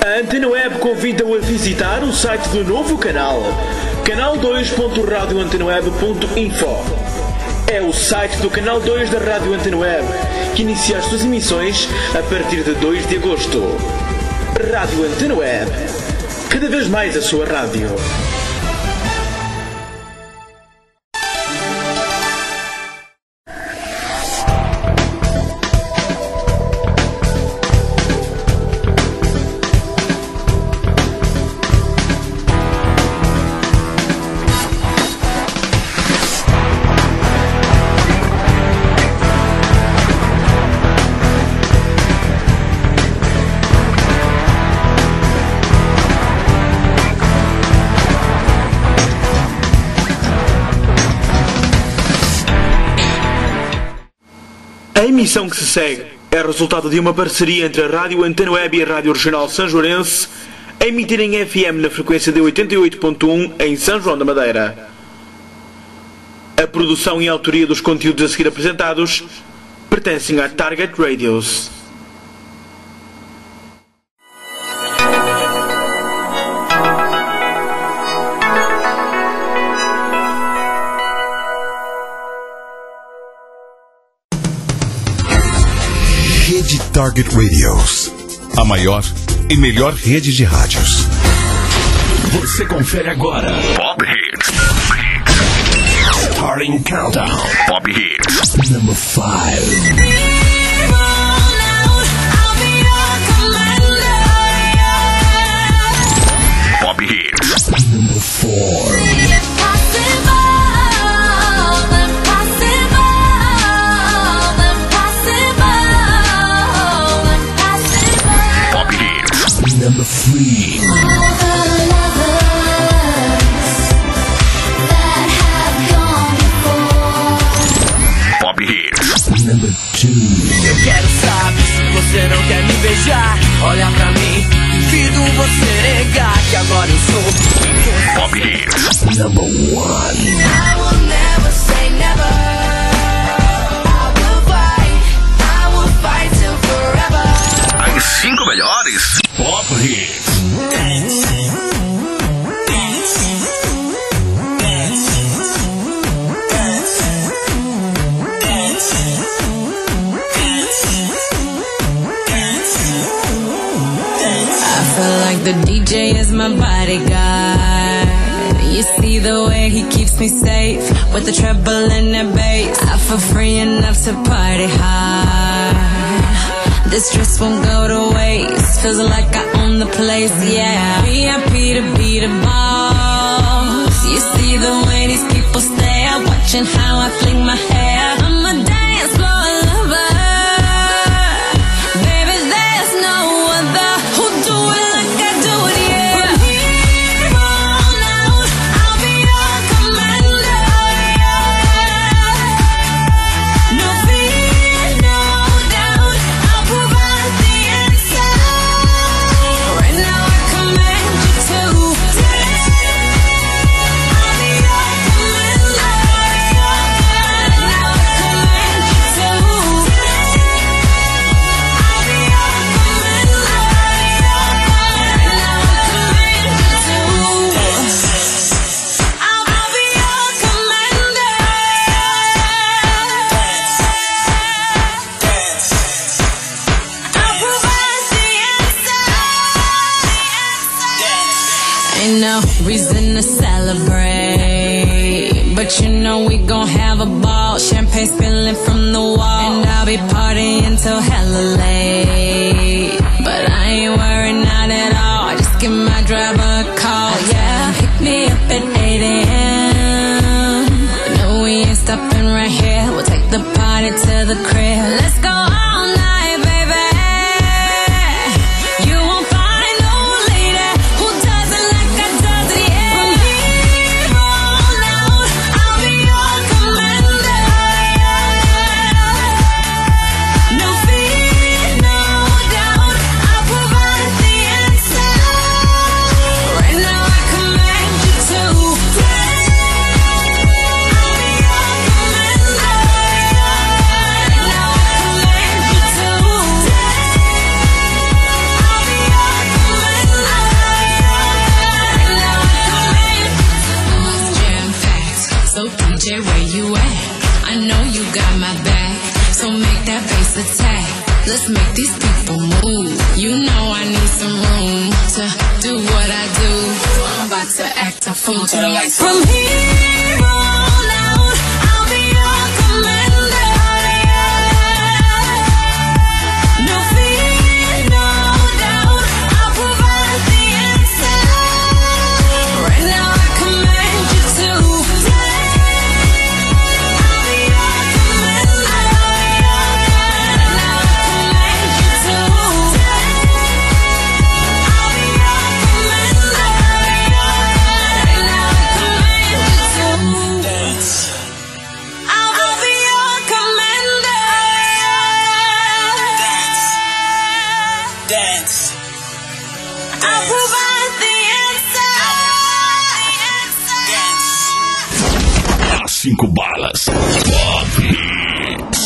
A Antena Web convida-o a visitar o site do novo canal, canal2.radioantenaweb.info. É o site do Canal 2 da Rádio Antena Web, que inicia as suas emissões a partir de 2 de agosto. Rádio Antena Web, cada vez mais a sua rádio. A emissão que se segue é resultado de uma parceria entre a Rádio Antena Web e a Rádio Regional Sanjoarense, a emitir em FM na frequência de 88.1 em São João da Madeira. A produção e a autoria dos conteúdos a seguir apresentados pertencem à Target Radios. Rede Target Radios, a maior e melhor rede de rádios. Você confere agora Pop Hits. Starting Countdown. Pop Hits. Number 5. Pop Hits. Number 4. Number 3. Pop Hits. Number 2. Eu quero saber se você não quer me beijar. Olha pra mim, duvido você negar que agora eu sou Pop Hits. Number 1. I will never say never. I will fight till forever. As 5 melhores Pop Hits. The DJ is my bodyguard. You see the way he keeps me safe with the treble and the bass. I feel free enough to party hard. This stress won't go to waste. Feels like I own the place, yeah. VIP to be the boss. You see the way these people stare, watching how I fling my hair. I'm a dance floor lover. Baby, there's no other who do it. Reason to celebrate, but you know we gon' have a ball. Champagne spilling from the wall, and I'll be partying till hella late. But I ain't worried, not at all. Just give my driver a call, yeah. Pick me up at 8 a.m. No, we ain't stopping right here. We'll take the party to the crib. Let's go all night, baby. You won't find no lady who does it like I do. need some room to do what I do. I'm about to act a fool to the lights. From here on out, I'll be your commander. No fear, no doubt, I'll provide the answer. Right now I command you to I'll be your commander. Right now I command you to I'll be your commander. Right now I command you to dance. I'll be your commander. Dance. I'll provide the answer. As 5 balas. Pop Hits.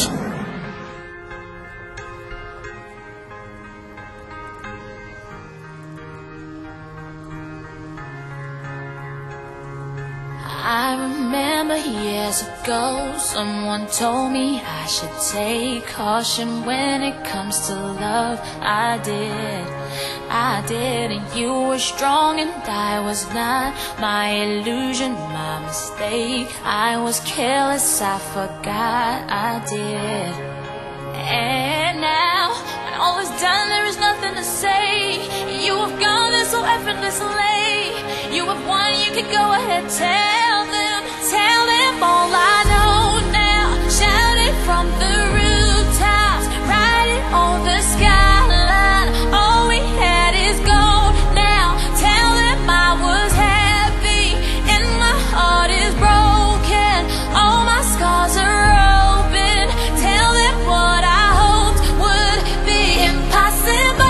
I remember years ago, someone told me I should take caution when it comes to love. I did, and you were strong and I was not. My illusion, my mistake. I was careless, I forgot I did. And now, when all is done, there is nothing to say. You have gone there so effortlessly. You have won, you can go ahead, tell them all I know now. Shout it from the rooftops, write it on the skyline. All we had is gold now. Tell them I was happy and my heart is broken. All my scars are open. Tell them what I hoped would be impossible.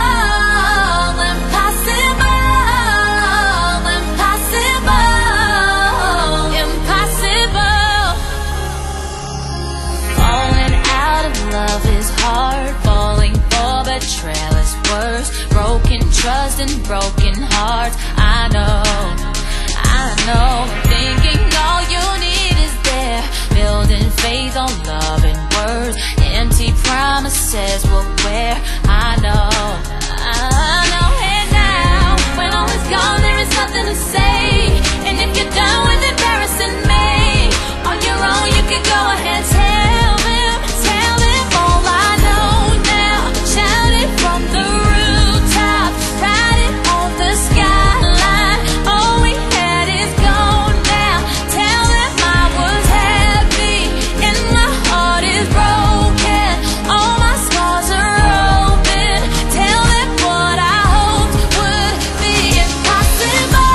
Love is hard, falling for betrayal is worse. Broken trust and broken hearts. I know, thinking all you need is there. Building faith on love and words. Empty promises will wear. I know. And now, when all is gone, there is nothing to say. And if you're done with embarrassing me, on your own you can go ahead, tell them all I know now. Shout it from the rooftop, write it on the skyline. All we had is gold now. Tell them I was happy and my heart is broken. All my scars are open. Tell them what I hoped would be impossible.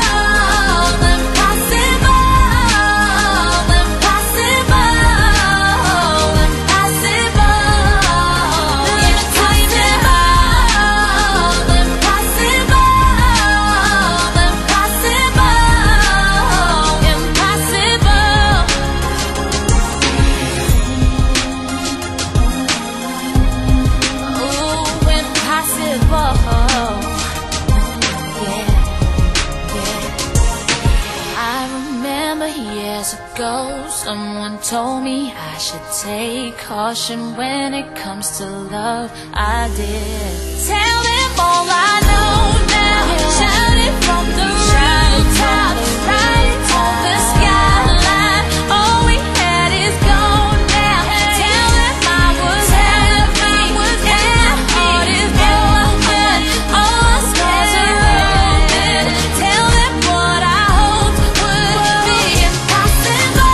Someone told me I should take caution when it comes to love. I did. Tell them all I know now. Shout it from the rooftop, write it on the skyline. All we had is gold now. Tell them I was happy and my heart is broken. All my scars are open. Tell them what I hoped would be impossible.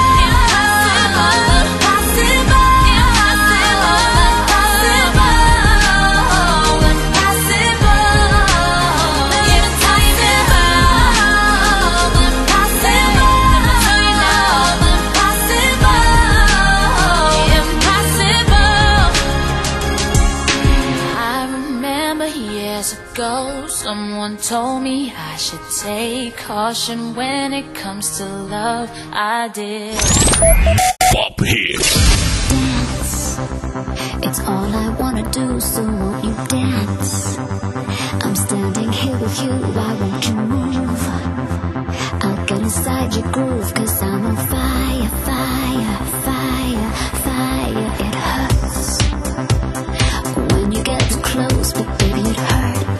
Someone told me I should take caution when it comes to love. I did. Pop Hits. Dance. It's all I wanna do, so won't you dance? I'm standing here with you, why won't you move? I'll get inside your groove, 'cause I'm on fire, fire, fire, fire. It hurts when you get too close, but baby it hurts.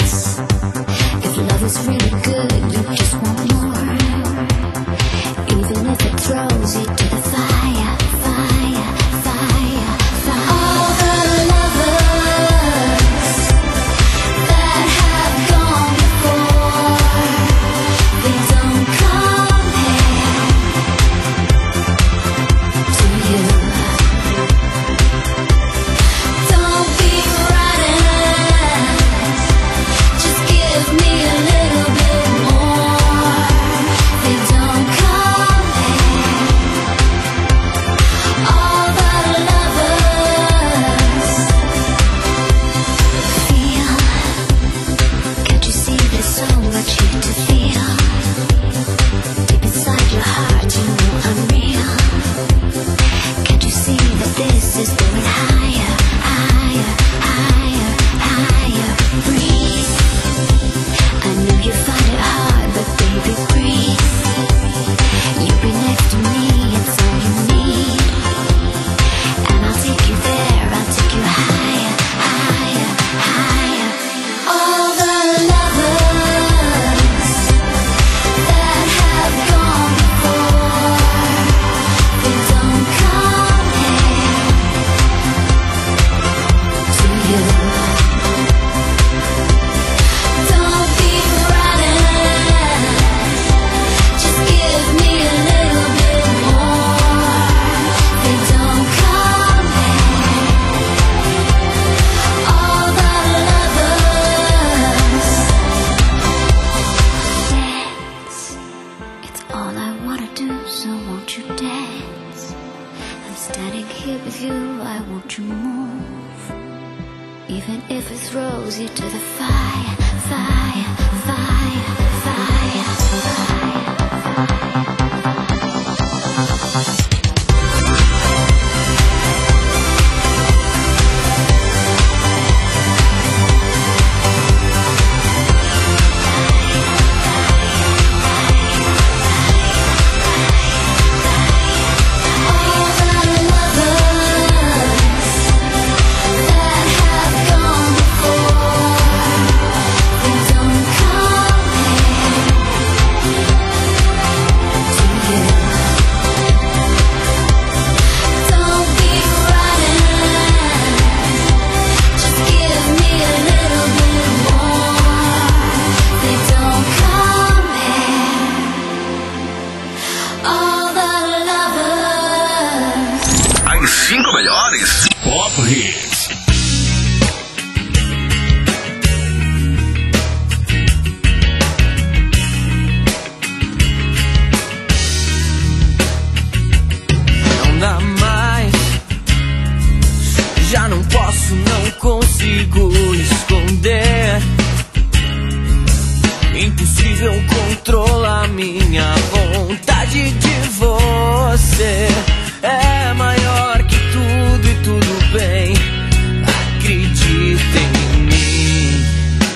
Impossível controlar minha vontade de você. É maior que tudo e tudo bem. Acredita em mim.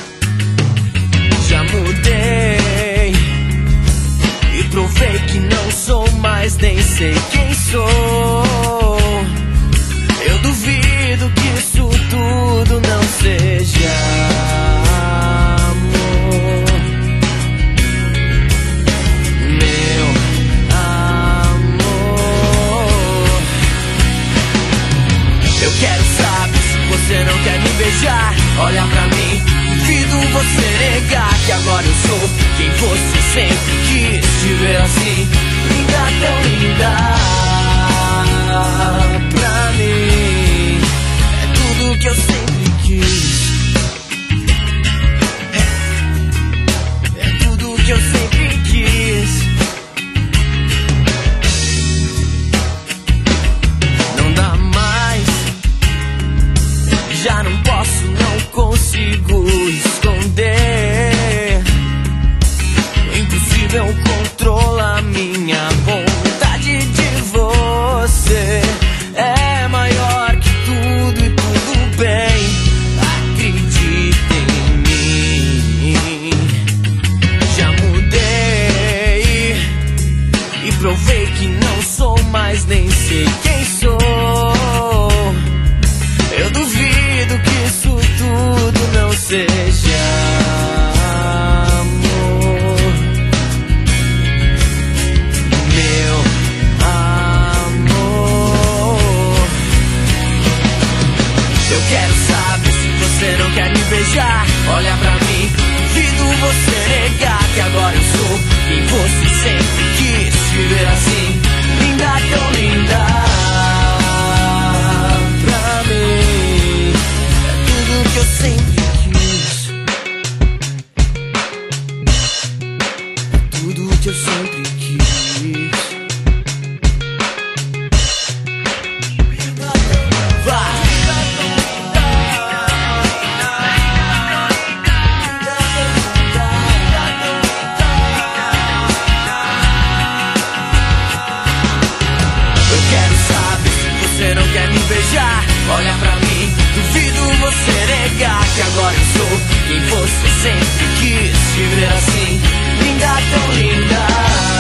Já mudei e provei que não sou mais, nem sei quem sou. Eu duvido que isso tudo não seja amor. Meu amor, eu quero saber se você não quer me beijar. Olha pra mim, duvido você negar que agora eu sou quem você sempre quis te ver assim. Linda, tão linda pra mim. É tudo que eu sempre quis. É tudo que eu sempre quis. Não dá mais. Já não posso, não consigo esconder. Impossível controlar minha vontade de você. É maior que tudo e tudo bem. Acredita em mim. Já mudei e provei que não sou mais, nem sei quem sou. Eu duvido que isso tudo não seja amor. Meu amor, eu quero saber se você não quer me beijar. Olha pra mim, duvido você negar que agora eu sou quem você sempre quis te ver assim. Linda, tão linda pra mim. É tudo que eu sempre quis. É tudo que eu sempre quis. Vai. Eu quero saber se você não quer me beijar. Olha pra mim, duvido você negar que agora eu sou quem você sempre quis te ver assim. Linda, tão linda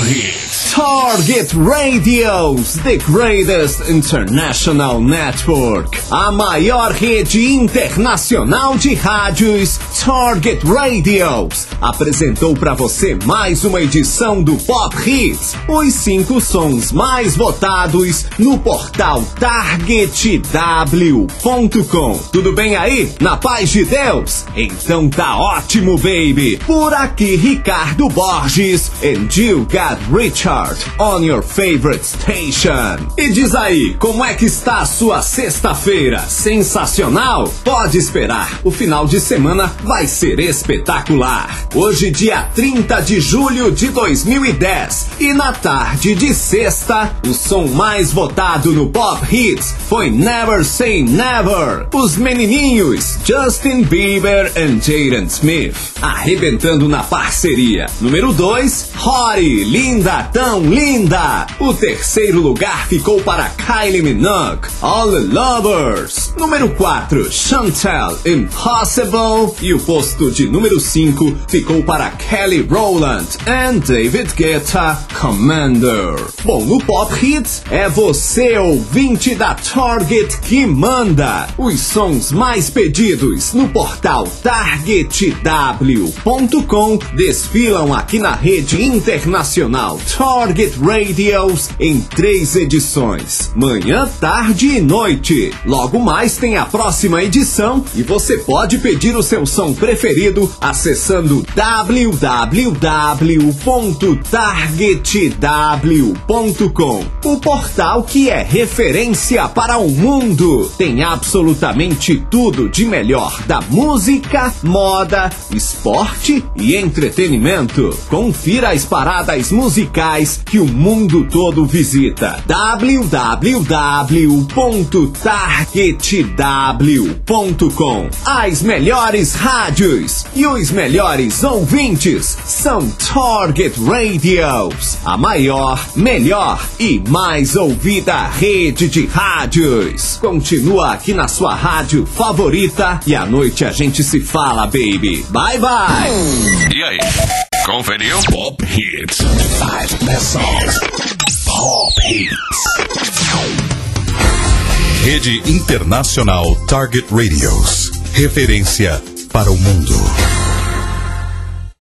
Hits. Target Radios, the greatest international network. A maior rede internacional de rádios, Target Radios, apresentou para você mais uma edição do Pop Hits, os 5 sons mais votados no portal TargetW.com. Tudo bem aí? Na paz de Deus? Então tá ótimo, baby. Por aqui, Ricardo Borges, and you got Richard on your favorite station. E diz aí, como é que está a sua sexta-feira? Sensacional? Pode esperar, o final de semana vai ser espetacular. Hoje, dia 30 de julho de 2010, e na tarde de sexta, o som mais votado no Pop Hits foi Never Say Never. Os menininhos Justin Bieber e Jaden Smith, arrebentando na parceria. Número 2, Hottie, Linda, Tão Linda. O terceiro lugar ficou para Kylie Minogue, All the Lovers. Número 4, Chantel, Impossible. E o posto de número 5 ficou para Kelly Rowland and David Guetta, Commander. Bom, no Pop Hits é você, ouvinte da Target, que manda. Os sons mais pedidos no portal TargetW.com desfilam aqui na rede internacional Target Radios em 3 edições, manhã, tarde e noite. Logo mais tem a próxima edição e você pode pedir o seu som preferido acessando www.targetw.com, o portal que é referência para o mundo. Tem absolutamente tudo de melhor da música, moda, esporte e entretenimento. Confira as paradas musicais que o mundo todo visita. www.targetw.com. As melhores rádios e os melhores ouvintes são Target Radios, a maior, melhor e mais ouvida rede de rádios. Continua aqui na sua rádio favorita e à noite a gente se fala, baby. Bye, bye. E aí, conferiu? Pop Hits. 5 best songs. Pop Hits. Rede Internacional Target Radios. Referência para o mundo.